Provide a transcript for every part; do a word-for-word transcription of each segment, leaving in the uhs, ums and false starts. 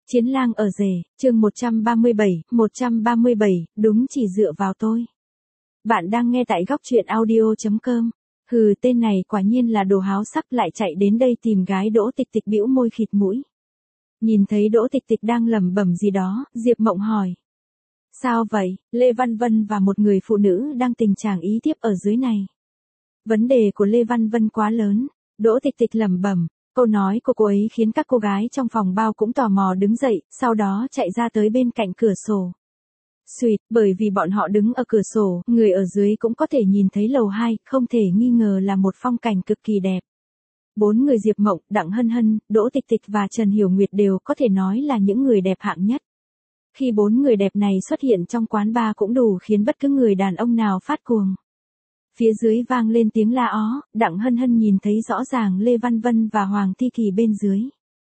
Chiến lang ở rể, chương một trăm ba mươi bảy, một trăm ba mươi bảy, đúng chỉ dựa vào tôi. Bạn đang nghe tại góc truyện audio chấm com. Hừ, tên này quả nhiên là đồ háo sắc, lại chạy đến đây tìm gái. Đỗ Tịch Tịch bĩu môi khịt mũi. Nhìn thấy Đỗ Tịch Tịch đang lẩm bẩm gì đó, Diệp Mộng hỏi. Sao vậy? Lê Văn Vân và một người phụ nữ đang tình trạng ý tiếp ở dưới này. Vấn đề của Lê Văn Vân quá lớn. Đỗ Tịch Tịch lẩm bẩm. Câu nói của cô ấy khiến các cô gái trong phòng bao cũng tò mò đứng dậy, sau đó chạy ra tới bên cạnh cửa sổ. Xuyệt, bởi vì bọn họ đứng ở cửa sổ, người ở dưới cũng có thể nhìn thấy lầu hai, không thể nghi ngờ là một phong cảnh cực kỳ đẹp. Bốn người Diệp Mộng, Đặng Hân Hân, Đỗ Tịch Tịch và Trần Hiểu Nguyệt đều có thể nói là những người đẹp hạng nhất. Khi bốn người đẹp này xuất hiện trong quán bar cũng đủ khiến bất cứ người đàn ông nào phát cuồng. Phía dưới vang lên tiếng la ó, Đặng Hân Hân nhìn thấy rõ ràng Lê Văn Vân và Hoàng Thi Kỳ bên dưới.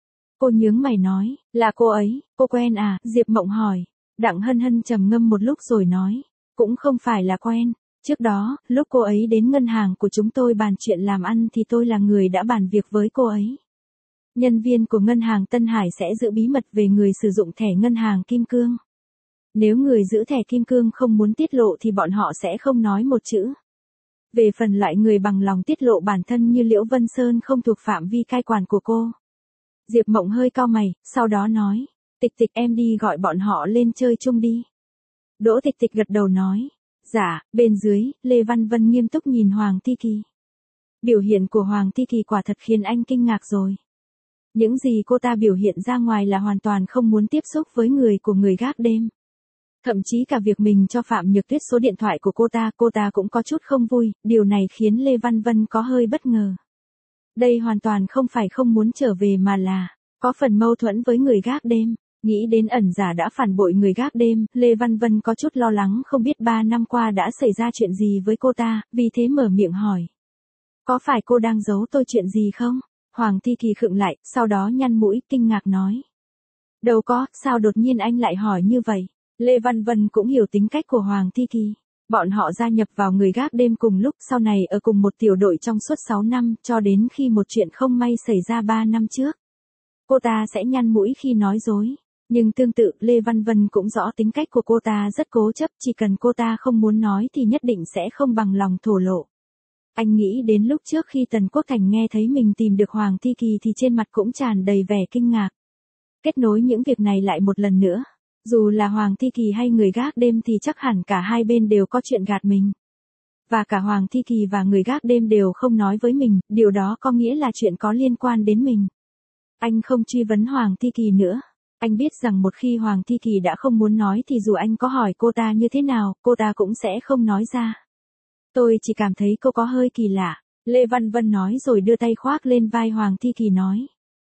Cô nhướng mày nói, là cô ấy, cô quen à? Diệp Mộng hỏi. Đặng Hân Hân trầm ngâm một lúc rồi nói, cũng không phải là quen. Trước đó, lúc cô ấy đến ngân hàng của chúng tôi bàn chuyện làm ăn thì tôi là người đã bàn việc với cô ấy. Nhân viên của ngân hàng Tân Hải sẽ giữ bí mật về người sử dụng thẻ ngân hàng Kim Cương. Nếu người giữ thẻ Kim Cương không muốn tiết lộ thì bọn họ sẽ không nói một chữ. Về phần loại người bằng lòng tiết lộ bản thân như Liễu Vân Sơn không thuộc phạm vi cai quản của cô. Diệp Mộng hơi cau mày, sau đó nói, Tịch Tịch em đi gọi bọn họ lên chơi chung đi. Đỗ Tịch Tịch gật đầu nói, dạ. Bên dưới, Lê Văn Vân nghiêm túc nhìn Hoàng Thi Kỳ. Biểu hiện của Hoàng Thi Kỳ quả thật khiến anh kinh ngạc rồi. Những gì cô ta biểu hiện ra ngoài là hoàn toàn không muốn tiếp xúc với người của người gác đêm. Thậm chí cả việc mình cho Phạm Nhược Tuyết số điện thoại của cô ta, cô ta cũng có chút không vui, điều này khiến Lê Văn Vân có hơi bất ngờ. Đây hoàn toàn không phải không muốn trở về mà là, có phần mâu thuẫn với người gác đêm. Nghĩ đến ẩn giả đã phản bội người gác đêm, Lê Văn Vân có chút lo lắng không biết ba năm qua đã xảy ra chuyện gì với cô ta, vì thế mở miệng hỏi. Có phải cô đang giấu tôi chuyện gì không? Hoàng Thi Kỳ khựng lại, sau đó nhăn mũi, kinh ngạc nói. Đâu có, sao đột nhiên anh lại hỏi như vậy? Lê Văn Vân cũng hiểu tính cách của Hoàng Thi Kỳ. Bọn họ gia nhập vào người gác đêm cùng lúc, sau này ở cùng một tiểu đội trong suốt sáu năm, cho đến khi một chuyện không may xảy ra ba năm trước. Cô ta sẽ nhăn mũi khi nói dối. Nhưng tương tự, Lê Văn Vân cũng rõ tính cách của cô ta rất cố chấp, chỉ cần cô ta không muốn nói thì nhất định sẽ không bằng lòng thổ lộ. Anh nghĩ đến lúc trước khi Tần Quốc Thành nghe thấy mình tìm được Hoàng Thi Kỳ thì trên mặt cũng tràn đầy vẻ kinh ngạc. Kết nối những việc này lại một lần nữa. Dù là Hoàng Thi Kỳ hay người gác đêm thì chắc hẳn cả hai bên đều có chuyện gạt mình. Và cả Hoàng Thi Kỳ và người gác đêm đều không nói với mình, điều đó có nghĩa là chuyện có liên quan đến mình. Anh không truy vấn Hoàng Thi Kỳ nữa. Anh biết rằng một khi Hoàng Thi Kỳ đã không muốn nói thì dù anh có hỏi cô ta như thế nào, cô ta cũng sẽ không nói ra. Tôi chỉ cảm thấy cô có hơi kỳ lạ, Lê Văn Vân nói rồi đưa tay khoác lên vai Hoàng Thi Kỳ nói.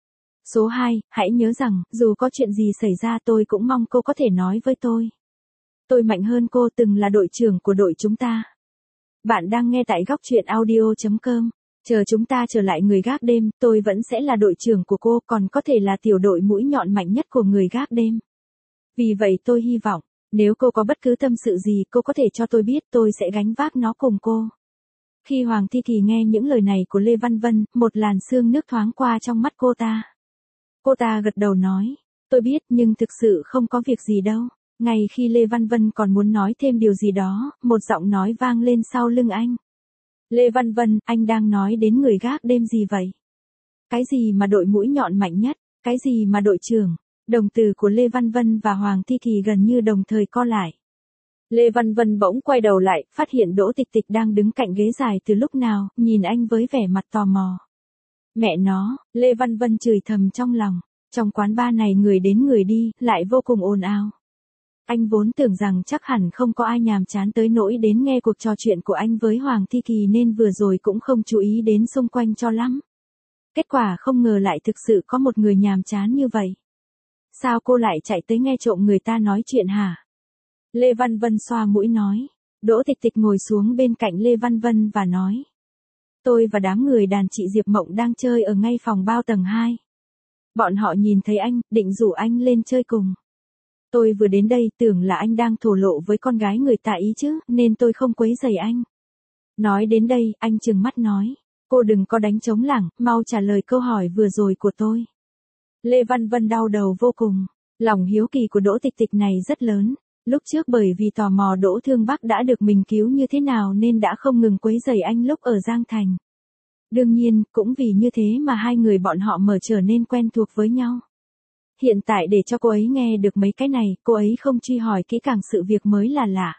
Số hai, hãy nhớ rằng, dù có chuyện gì xảy ra tôi cũng mong cô có thể nói với tôi. Tôi mạnh hơn cô, từng là đội trưởng của đội chúng ta. Bạn đang nghe tại góc truyện audio chấm com. Chờ chúng ta trở lại người gác đêm, tôi vẫn sẽ là đội trưởng của cô, còn có thể là tiểu đội mũi nhọn mạnh nhất của người gác đêm. Vì vậy tôi hy vọng, nếu cô có bất cứ tâm sự gì cô có thể cho tôi biết, tôi sẽ gánh vác nó cùng cô. Khi Hoàng Thi Kỳ nghe những lời này của Lê Văn Vân, một làn sương nước thoáng qua trong mắt cô ta. Cô ta gật đầu nói, tôi biết nhưng thực sự không có việc gì đâu. Ngay khi Lê Văn Vân còn muốn nói thêm điều gì đó, một giọng nói vang lên sau lưng anh. Lê Văn Vân, anh đang nói đến người gác đêm gì vậy? Cái gì mà đội mũi nhọn mạnh nhất? Cái gì mà đội trưởng? Đồng tử của Lê Văn Vân và Hoàng Thi Kỳ gần như đồng thời co lại. Lê Văn Vân bỗng quay đầu lại, phát hiện Đỗ Tịch Tịch đang đứng cạnh ghế dài từ lúc nào, nhìn anh với vẻ mặt tò mò. Mẹ nó, Lê Văn Vân chửi thầm trong lòng. Trong quán bar này người đến người đi, lại vô cùng ồn ào. Anh vốn tưởng rằng chắc hẳn không có ai nhàm chán tới nỗi đến nghe cuộc trò chuyện của anh với Hoàng Thi Kỳ nên vừa rồi cũng không chú ý đến xung quanh cho lắm. Kết quả không ngờ lại thực sự có một người nhàm chán như vậy. Sao cô lại chạy tới nghe trộm người ta nói chuyện hả? Lê Văn Vân xoa mũi nói. Đỗ Tịch Tịch ngồi xuống bên cạnh Lê Văn Vân và nói. Tôi và đám người đàn chị Diệp Mộng đang chơi ở ngay phòng bao tầng hai. Bọn họ nhìn thấy anh, định rủ anh lên chơi cùng. Tôi vừa đến đây tưởng là anh đang thổ lộ với con gái người ta ý chứ, nên tôi không quấy rầy anh. Nói đến đây, anh trừng mắt nói. Cô đừng có đánh trống lảng, mau trả lời câu hỏi vừa rồi của tôi. Lê Văn Vân đau đầu vô cùng. Lòng hiếu kỳ của Đỗ Tịch Tịch này rất lớn. Lúc trước bởi vì tò mò Đỗ Thương Bắc đã được mình cứu như thế nào nên đã không ngừng quấy rầy anh lúc ở Giang Thành. Đương nhiên, cũng vì như thế mà hai người bọn họ mở trở nên quen thuộc với nhau. Hiện tại để cho cô ấy nghe được mấy cái này, cô ấy không truy hỏi kỹ càng sự việc mới là lạ.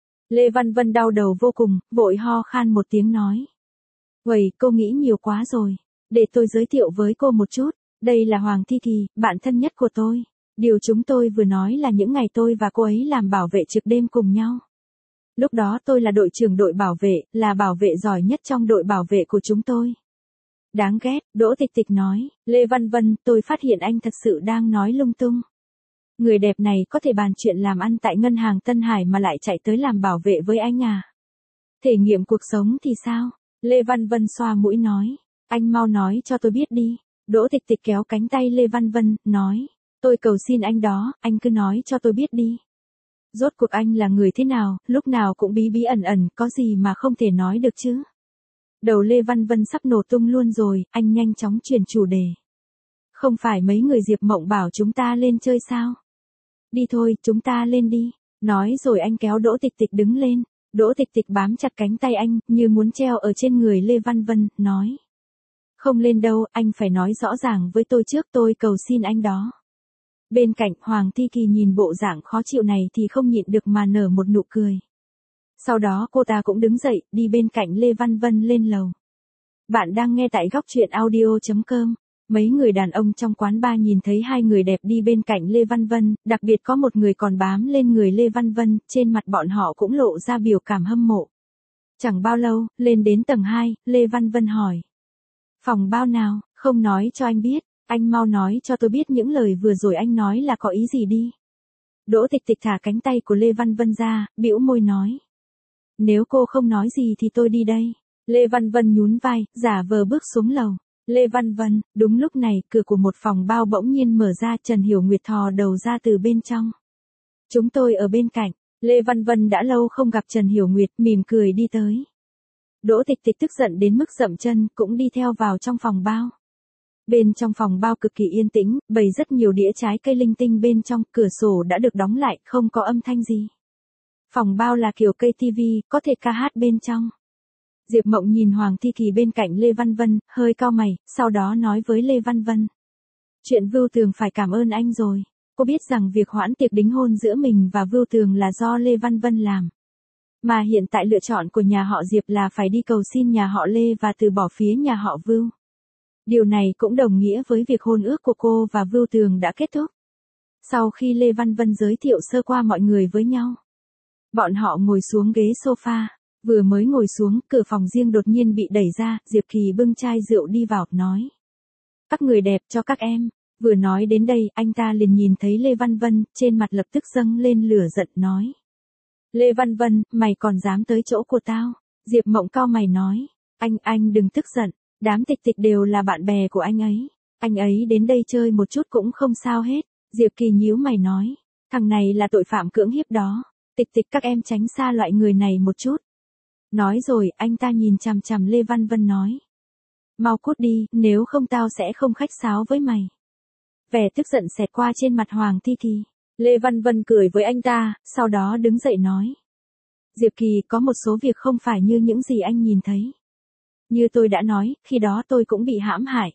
Lê Văn Vân đau đầu vô cùng, vội ho khan một tiếng nói. Uầy, cô nghĩ nhiều quá rồi. Để tôi giới thiệu với cô một chút. Đây là Hoàng Thi Kỳ, bạn thân nhất của tôi. Điều chúng tôi vừa nói là những ngày tôi và cô ấy làm bảo vệ trực đêm cùng nhau. Lúc đó tôi là đội trưởng đội bảo vệ, là bảo vệ giỏi nhất trong đội bảo vệ của chúng tôi. Đáng ghét, Đỗ Tịch Tịch nói. Lê Văn Vân, tôi phát hiện anh thật sự đang nói lung tung. Người đẹp này có thể bàn chuyện làm ăn tại ngân hàng Tân Hải mà lại chạy tới làm bảo vệ với anh à? Thể nghiệm cuộc sống thì sao? Lê Văn Vân xoa mũi nói. Anh mau nói cho tôi biết đi. Đỗ Tịch Tịch kéo cánh tay Lê Văn Vân, nói. Tôi cầu xin anh đó, anh cứ nói cho tôi biết đi. Rốt cuộc anh là người thế nào, lúc nào cũng bí bí ẩn ẩn, có gì mà không thể nói được chứ? Đầu Lê Văn Vân sắp nổ tung luôn rồi, anh nhanh chóng chuyển chủ đề. Không phải mấy người Diệp Mộng bảo chúng ta lên chơi sao? Đi thôi, chúng ta lên đi. Nói rồi anh kéo Đỗ Tịch Tịch đứng lên. Đỗ Tịch Tịch bám chặt cánh tay anh, như muốn treo ở trên người Lê Văn Vân, nói. Không lên đâu, anh phải nói rõ ràng với tôi trước, tôi cầu xin anh đó. Bên cạnh Hoàng Thi Kỳ nhìn bộ dạng khó chịu này thì không nhịn được mà nở một nụ cười. Sau đó cô ta cũng đứng dậy, đi bên cạnh Lê Văn Vân lên lầu. Bạn đang nghe tại góc truyện audio chấm com. Mấy người đàn ông trong quán bar nhìn thấy hai người đẹp đi bên cạnh Lê Văn Vân, đặc biệt có một người còn bám lên người Lê Văn Vân, trên mặt bọn họ cũng lộ ra biểu cảm hâm mộ. Chẳng bao lâu, lên đến tầng hai, Lê Văn Vân hỏi. Phòng bao nào, không nói cho anh biết, anh mau nói cho tôi biết những lời vừa rồi anh nói là có ý gì đi. Đỗ Tịch Tịch thả cánh tay của Lê Văn Vân ra, bĩu môi nói. Nếu cô không nói gì thì tôi đi đây. Lê Văn Vân nhún vai, giả vờ bước xuống lầu. Lê Văn Vân, đúng lúc này, cửa của một phòng bao bỗng nhiên mở ra, Trần Hiểu Nguyệt thò đầu ra từ bên trong. Chúng tôi ở bên cạnh. Lê Văn Vân đã lâu không gặp Trần Hiểu Nguyệt, mỉm cười đi tới. Đỗ Tịch Tịch tức giận đến mức dậm chân, cũng đi theo vào trong phòng bao. Bên trong phòng bao cực kỳ yên tĩnh, bày rất nhiều đĩa trái cây linh tinh bên trong, cửa sổ đã được đóng lại, không có âm thanh gì. Phòng bao là kiểu cây tivi, có thể ca hát bên trong. Diệp Mộng nhìn Hoàng Thi Kỳ bên cạnh Lê Văn Vân, hơi cau mày, sau đó nói với Lê Văn Vân. Chuyện Vưu Tường phải cảm ơn anh rồi. Cô biết rằng việc hoãn tiệc đính hôn giữa mình và Vưu Tường là do Lê Văn Vân làm. Mà hiện tại lựa chọn của nhà họ Diệp là phải đi cầu xin nhà họ Lê và từ bỏ phía nhà họ Vưu. Điều này cũng đồng nghĩa với việc hôn ước của cô và Vưu Tường đã kết thúc. Sau khi Lê Văn Vân giới thiệu sơ qua mọi người với nhau, bọn họ ngồi xuống ghế sofa. Vừa mới ngồi xuống, cửa phòng riêng đột nhiên bị đẩy ra, Diệp Kỳ bưng chai rượu đi vào, nói. Các người đẹp cho các em. Vừa nói đến đây, anh ta liền nhìn thấy Lê Văn Vân, trên mặt lập tức dâng lên lửa giận, nói. Lê Văn Vân, mày còn dám tới chỗ của tao? Diệp Mộng cau mày nói. Anh, anh đừng tức giận, đám Tịch Tịch đều là bạn bè của anh ấy. Anh ấy đến đây chơi một chút cũng không sao hết. Diệp Kỳ nhíu mày nói. Thằng này là tội phạm cưỡng hiếp đó. Tịch Tịch các em tránh xa loại người này một chút. Nói rồi, anh ta nhìn chằm chằm Lê Văn Vân nói. Mau cút đi, nếu không tao sẽ không khách sáo với mày. Vẻ tức giận xẹt qua trên mặt Hoàng Thi Kỳ. Lê Văn Vân cười với anh ta, sau đó đứng dậy nói. Diệp Kỳ, có một số việc không phải như những gì anh nhìn thấy. Như tôi đã nói, khi đó tôi cũng bị hãm hại.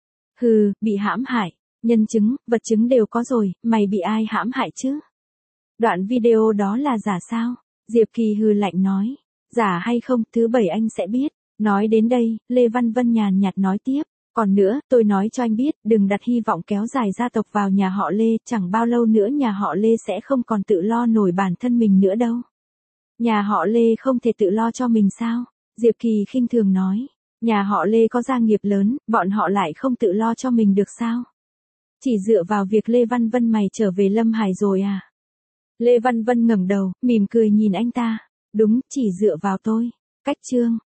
Hừ, bị hãm hại, nhân chứng, vật chứng đều có rồi, mày bị ai hãm hại chứ? Đoạn video đó là giả sao? Diệp Kỳ hừ lạnh nói. Giả hay không, thứ bảy anh sẽ biết. Nói đến đây, Lê Văn Vân nhàn nhạt nói tiếp. Còn nữa, tôi nói cho anh biết, đừng đặt hy vọng kéo dài gia tộc vào nhà họ Lê, chẳng bao lâu nữa nhà họ Lê sẽ không còn tự lo nổi bản thân mình nữa đâu. Nhà họ Lê không thể tự lo cho mình sao? Diệp Kỳ khinh thường nói. Nhà họ Lê có gia nghiệp lớn, bọn họ lại không tự lo cho mình được sao? Chỉ dựa vào việc Lê Văn Vân mày trở về Lâm Hải rồi à? Lê Văn Vân ngẩng đầu, mỉm cười nhìn anh ta. Đúng, chỉ dựa vào tôi. Cách chương.